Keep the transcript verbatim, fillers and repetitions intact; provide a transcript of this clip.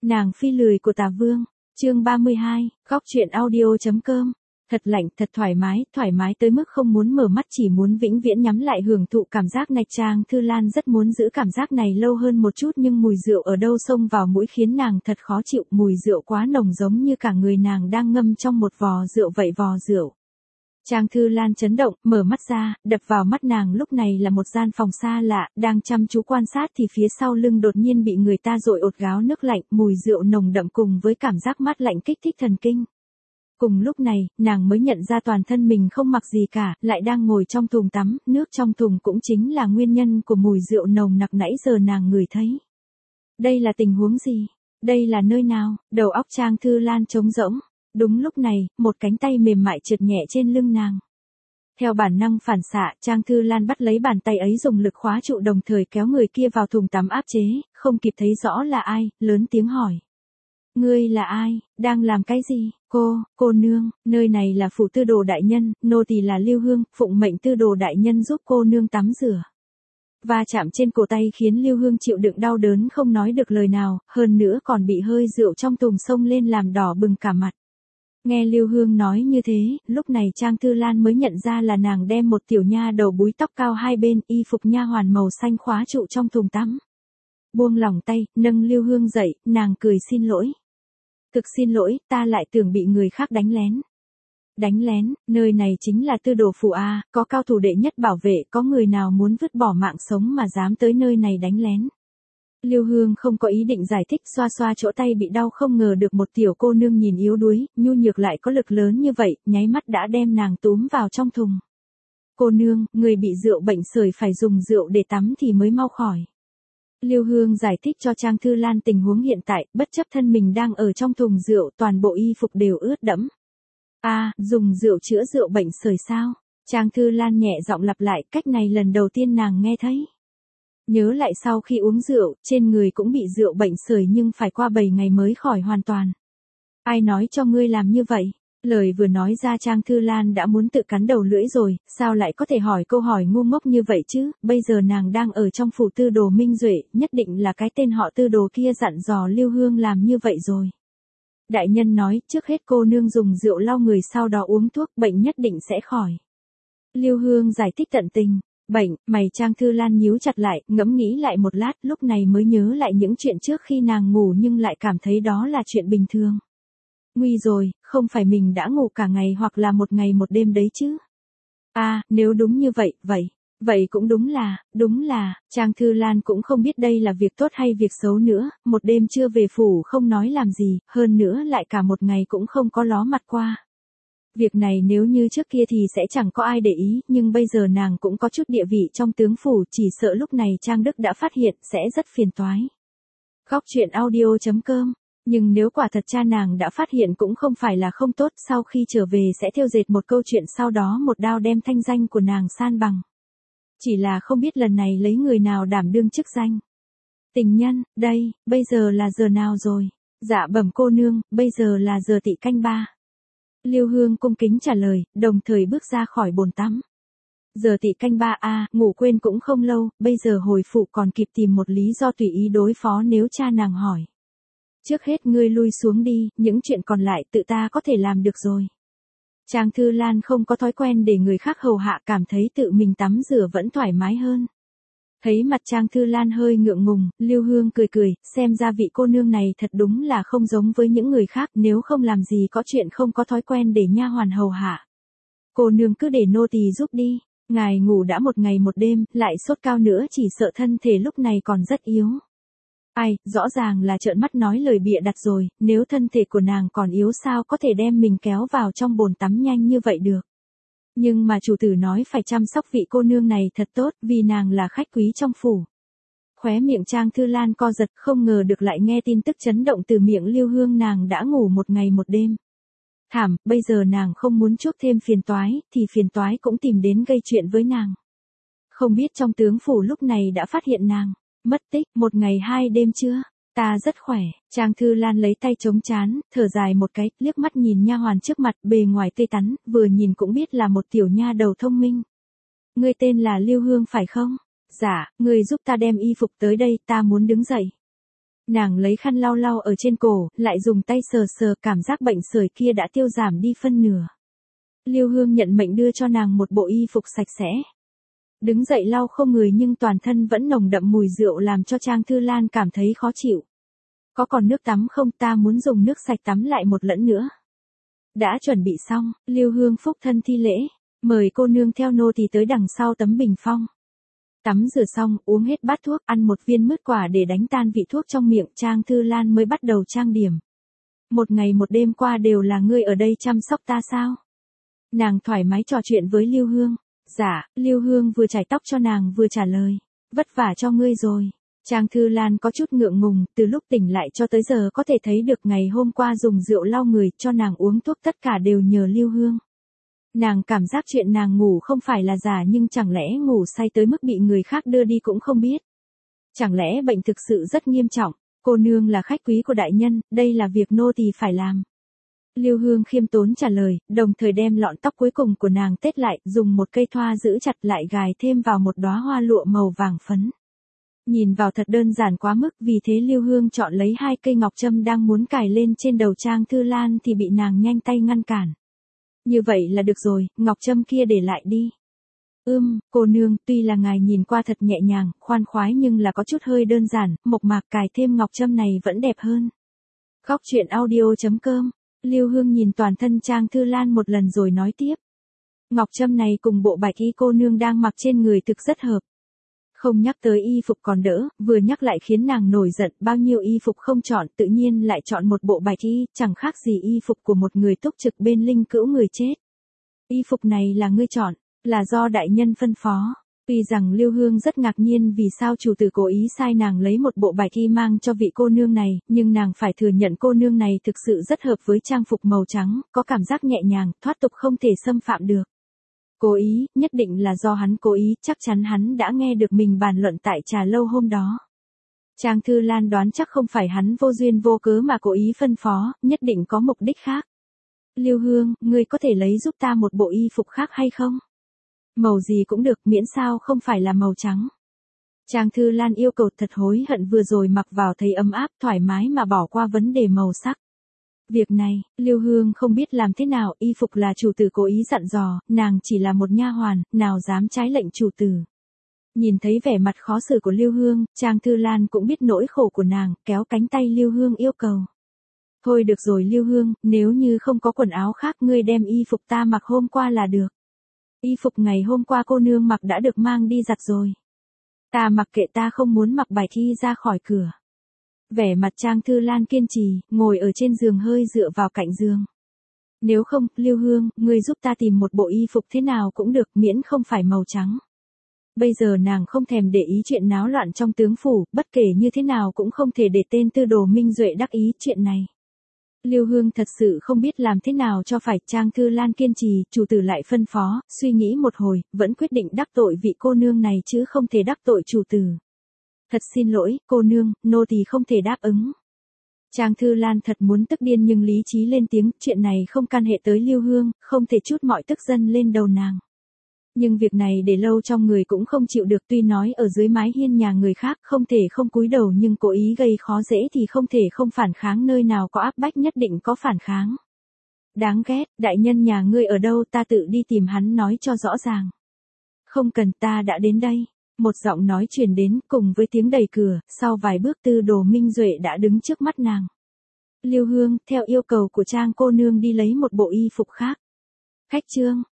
Nàng phi lười của Tà Vương, chương ba mươi hai, góc truyện audio.com. Thật lạnh, thật thoải mái, thoải mái tới mức không muốn mở mắt, chỉ muốn vĩnh viễn nhắm lại hưởng thụ cảm giác này. Trang Thư Lan rất muốn giữ cảm giác này lâu hơn một chút, nhưng mùi rượu ở đâu xông vào mũi khiến nàng thật khó chịu, mùi rượu quá nồng giống như cả người nàng đang ngâm trong một vò rượu vậy. Vò rượu. Trang Thư Lan chấn động, mở mắt ra, đập vào mắt nàng lúc này là một gian phòng xa lạ, đang chăm chú quan sát thì phía sau lưng đột nhiên bị người ta dội ột gáo nước lạnh, mùi rượu nồng đậm cùng với cảm giác mát lạnh kích thích thần kinh. Cùng lúc này, nàng mới nhận ra toàn thân mình không mặc gì cả, lại đang ngồi trong thùng tắm, nước trong thùng cũng chính là nguyên nhân của mùi rượu nồng nặc nãy giờ nàng ngửi thấy. Đây là tình huống gì? Đây là nơi nào? Đầu óc Trang Thư Lan trống rỗng. Đúng lúc này, một cánh tay mềm mại trượt nhẹ trên lưng nàng. Theo bản năng phản xạ, Trang Thư Lan bắt lấy bàn tay ấy dùng lực khóa trụ, đồng thời kéo người kia vào thùng tắm áp chế, không kịp thấy rõ là ai, lớn tiếng hỏi. Ngươi là ai, đang làm cái gì? Cô, cô nương, nơi này là phủ tư đồ đại nhân, nô tỳ là Lưu Hương, phụng mệnh tư đồ đại nhân giúp cô nương tắm rửa. Va chạm trên cổ tay khiến Lưu Hương chịu đựng đau đớn không nói được lời nào, hơn nữa còn bị hơi rượu trong thùng xông lên làm đỏ bừng cả mặt. Nghe Lưu Hương nói như thế, lúc này Trang Thư Lan mới nhận ra là nàng đem một tiểu nha đầu búi tóc cao hai bên, y phục nha hoàn màu xanh khóa trụ trong thùng tắm. Buông lỏng tay, nâng Lưu Hương dậy, nàng cười xin lỗi. Thực xin lỗi, ta lại tưởng bị người khác đánh lén. Đánh lén, nơi này chính là tư đồ phủ A, có cao thủ đệ nhất bảo vệ, có người nào muốn vứt bỏ mạng sống mà dám tới nơi này đánh lén. Lưu Hương không có ý định giải thích, xoa xoa chỗ tay bị đau, không ngờ được một tiểu cô nương nhìn yếu đuối, nhu nhược lại có lực lớn như vậy, nháy mắt đã đem nàng túm vào trong thùng. Cô nương, người bị rượu bệnh sởi phải dùng rượu để tắm thì mới mau khỏi. Lưu Hương giải thích cho Trang Thư Lan tình huống hiện tại, bất chấp thân mình đang ở trong thùng rượu, toàn bộ y phục đều ướt đẫm. A, à, dùng rượu chữa rượu bệnh sởi sao? Trang Thư Lan nhẹ giọng lặp lại, cách này lần đầu tiên nàng nghe thấy. Nhớ lại sau khi uống rượu, trên người cũng bị rượu bệnh sởi nhưng phải qua bảy ngày mới khỏi hoàn toàn. Ai nói cho ngươi làm như vậy? Lời vừa nói ra Trang Thư Lan đã muốn tự cắn đầu lưỡi rồi, sao lại có thể hỏi câu hỏi ngu ngốc như vậy chứ, bây giờ nàng đang ở trong phủ tư đồ Minh Duệ, nhất định là cái tên họ tư đồ kia dặn dò Lưu Hương làm như vậy rồi. Đại nhân nói, trước hết cô nương dùng rượu lau người sau đó uống thuốc, bệnh nhất định sẽ khỏi. Lưu Hương giải thích tận tình. Bệnh, mày Trang Thư Lan nhíu chặt lại, ngẫm nghĩ lại một lát, lúc này mới nhớ lại những chuyện trước khi nàng ngủ nhưng lại cảm thấy đó là chuyện bình thường. Nguy rồi, không phải mình đã ngủ cả ngày hoặc là một ngày một đêm đấy chứ. À, nếu đúng như vậy, vậy, vậy cũng đúng là, đúng là, Trang Thư Lan cũng không biết đây là việc tốt hay việc xấu nữa, một đêm chưa về phủ không nói làm gì, hơn nữa lại cả một ngày cũng không có ló mặt qua. Việc này nếu như trước kia thì sẽ chẳng có ai để ý, nhưng bây giờ nàng cũng có chút địa vị trong tướng phủ, chỉ sợ lúc này Trang Đức đã phát hiện sẽ rất phiền toái. Góc truyện audio.com. Nhưng nếu quả thật cha nàng đã phát hiện cũng không phải là không tốt, sau khi trở về sẽ thêu dệt một câu chuyện, sau đó một đao đem thanh danh của nàng san bằng. Chỉ là không biết lần này lấy người nào đảm đương chức danh. Tình nhân, đây, bây giờ là giờ nào rồi? Dạ bẩm cô nương, bây giờ là giờ tỵ canh ba. Lưu Hương cung kính trả lời, đồng thời bước ra khỏi bồn tắm. Giờ tỵ canh ba a, ngủ quên cũng không lâu, bây giờ hồi phủ còn kịp tìm một lý do tùy ý đối phó nếu cha nàng hỏi. Trước hết ngươi lui xuống đi, những chuyện còn lại tự ta có thể làm được rồi. Trang Thư Lan không có thói quen để người khác hầu hạ, cảm thấy tự mình tắm rửa vẫn thoải mái hơn. Thấy mặt Trang Thư Lan hơi ngượng ngùng, Lưu Hương cười cười, xem ra vị cô nương này thật đúng là không giống với những người khác, nếu không làm gì có chuyện không có thói quen để nha hoàn hầu hạ. Cô nương cứ để nô tỳ giúp đi, ngài ngủ đã một ngày một đêm, lại sốt cao nữa, chỉ sợ thân thể lúc này còn rất yếu. Ai, rõ ràng là trợn mắt nói lời bịa đặt rồi, nếu thân thể của nàng còn yếu sao có thể đem mình kéo vào trong bồn tắm nhanh như vậy được. Nhưng mà chủ tử nói phải chăm sóc vị cô nương này thật tốt, vì nàng là khách quý trong phủ. Khóe miệng Trang Thư Lan co giật, không ngờ được lại nghe tin tức chấn động từ miệng Lưu Hương, nàng đã ngủ một ngày một đêm. Thảm, bây giờ nàng không muốn chuốc thêm phiền toái, thì phiền toái cũng tìm đến gây chuyện với nàng. Không biết trong tướng phủ lúc này đã phát hiện nàng mất tích một ngày hai đêm chưa? Ta rất khỏe. Trang Thư Lan lấy tay chống trán, thở dài một cái, liếc mắt nhìn nha hoàn trước mặt, bề ngoài tươi tắn, vừa nhìn cũng biết là một tiểu nha đầu thông minh. Ngươi tên là Lưu Hương phải không? Dạ, ngươi giúp ta đem y phục tới đây, ta muốn đứng dậy. Nàng lấy khăn lau lau ở trên cổ, lại dùng tay sờ sờ, cảm giác bệnh sởi kia đã tiêu giảm đi phân nửa. Lưu Hương nhận mệnh đưa cho nàng một bộ y phục sạch sẽ. Đứng dậy lau khô người nhưng toàn thân vẫn nồng đậm mùi rượu làm cho Trang Thư Lan cảm thấy khó chịu. Có còn nước tắm không, ta muốn dùng nước sạch tắm lại một lẫn nữa. Đã chuẩn bị xong, Lưu Hương phúc thân thi lễ, mời cô nương theo nô tỳ tới đằng sau tấm bình phong. Tắm rửa xong, uống hết bát thuốc, ăn một viên mứt quả để đánh tan vị thuốc trong miệng, Trang Thư Lan mới bắt đầu trang điểm. Một ngày một đêm qua đều là ngươi ở đây chăm sóc ta sao? Nàng thoải mái trò chuyện với Lưu Hương. Dạ, Lưu Hương vừa chải tóc cho nàng vừa trả lời. Vất vả cho ngươi rồi. Trang Thư Lan có chút ngượng ngùng, từ lúc tỉnh lại cho tới giờ có thể thấy được ngày hôm qua dùng rượu lau người cho nàng uống thuốc tất cả đều nhờ Lưu Hương. Nàng cảm giác chuyện nàng ngủ không phải là giả nhưng chẳng lẽ ngủ say tới mức bị người khác đưa đi cũng không biết. Chẳng lẽ bệnh thực sự rất nghiêm trọng, cô nương là khách quý của đại nhân, đây là việc nô tỳ phải làm. Lưu Hương khiêm tốn trả lời, đồng thời đem lọn tóc cuối cùng của nàng tết lại, dùng một cây thoa giữ chặt lại gài thêm vào một đóa hoa lụa màu vàng phấn. Nhìn vào thật đơn giản quá mức, vì thế Lưu Hương chọn lấy hai cây ngọc trâm đang muốn cài lên trên đầu Trang Thư Lan thì bị nàng nhanh tay ngăn cản. Như vậy là được rồi, ngọc trâm kia để lại đi. Ưm, cô nương, tuy là ngài nhìn qua thật nhẹ nhàng, khoan khoái nhưng là có chút hơi đơn giản, mộc mạc, cài thêm ngọc trâm này vẫn đẹp hơn. Góc truyện audio chấm com. Lưu Hương nhìn toàn thân Trang Thư Lan một lần rồi nói tiếp. Ngọc trâm này cùng bộ bạch y cô nương đang mặc trên người thực rất hợp. Không nhắc tới y phục còn đỡ, vừa nhắc lại khiến nàng nổi giận, bao nhiêu y phục không chọn, tự nhiên lại chọn một bộ bạch y, chẳng khác gì y phục của một người túc trực bên linh cữu người chết. Y phục này là ngươi chọn, là do đại nhân phân phó. Tuy rằng Lưu Hương rất ngạc nhiên vì sao chủ tử cố ý sai nàng lấy một bộ bạch y mang cho vị cô nương này, nhưng nàng phải thừa nhận cô nương này thực sự rất hợp với trang phục màu trắng, có cảm giác nhẹ nhàng, thoát tục không thể xâm phạm được. Cố ý, nhất định là do hắn cố ý, chắc chắn hắn đã nghe được mình bàn luận tại trà lâu hôm đó. Trang Thư Lan đoán chắc không phải hắn vô duyên vô cớ mà cố ý phân phó, nhất định có mục đích khác. Lưu Hương, ngươi có thể lấy giúp ta một bộ y phục khác hay không? Màu gì cũng được, miễn sao không phải là màu trắng. Trang Thư Lan yêu cầu, thật hối hận vừa rồi mặc vào thấy ấm áp, thoải mái mà bỏ qua vấn đề màu sắc. Việc này, Lưu Hương không biết làm thế nào, y phục là chủ tử cố ý dặn dò, nàng chỉ là một nha hoàn, nào dám trái lệnh chủ tử. Nhìn thấy vẻ mặt khó xử của Lưu Hương, Trang Thư Lan cũng biết nỗi khổ của nàng, kéo cánh tay Lưu Hương yêu cầu. Thôi được rồi Lưu Hương, nếu như không có quần áo khác ngươi đem y phục ta mặc hôm qua là được. Y phục ngày hôm qua cô nương mặc đã được mang đi giặt rồi. Ta mặc kệ, ta không muốn mặc bạch y ra khỏi cửa. Vẻ mặt Trang Thư Lan kiên trì, ngồi ở trên giường hơi dựa vào cạnh giường. Nếu không, Lưu Hương, ngươi giúp ta tìm một bộ y phục thế nào cũng được, miễn không phải màu trắng. Bây giờ nàng không thèm để ý chuyện náo loạn trong tướng phủ, bất kể như thế nào cũng không thể để tên Tư Đồ Minh Duệ đắc ý chuyện này. Lưu Hương thật sự không biết làm thế nào cho phải, Trang Thư Lan kiên trì, chủ tử lại phân phó, suy nghĩ một hồi, vẫn quyết định đắc tội vị cô nương này chứ không thể đắc tội chủ tử. Thật xin lỗi, cô nương, nô tỳ không thể đáp ứng. Trang Thư Lan thật muốn tức điên nhưng lý trí lên tiếng, chuyện này không can hệ tới Lưu Hương, không thể trút mọi tức giận lên đầu nàng. Nhưng việc này để lâu trong người cũng không chịu được, tuy nói ở dưới mái hiên nhà người khác không thể không cúi đầu nhưng cố ý gây khó dễ thì không thể không phản kháng, nơi nào có áp bách nhất định có phản kháng. Đáng ghét, đại nhân nhà ngươi ở đâu, ta tự đi tìm hắn nói cho rõ ràng. Không cần, ta đã đến đây. Một giọng nói truyền đến cùng với tiếng đẩy cửa, sau vài bước Tư Đồ Minh Duệ đã đứng trước mắt nàng. Lưu Hương, theo yêu cầu của Trang cô nương đi lấy một bộ y phục khác. Khách trương,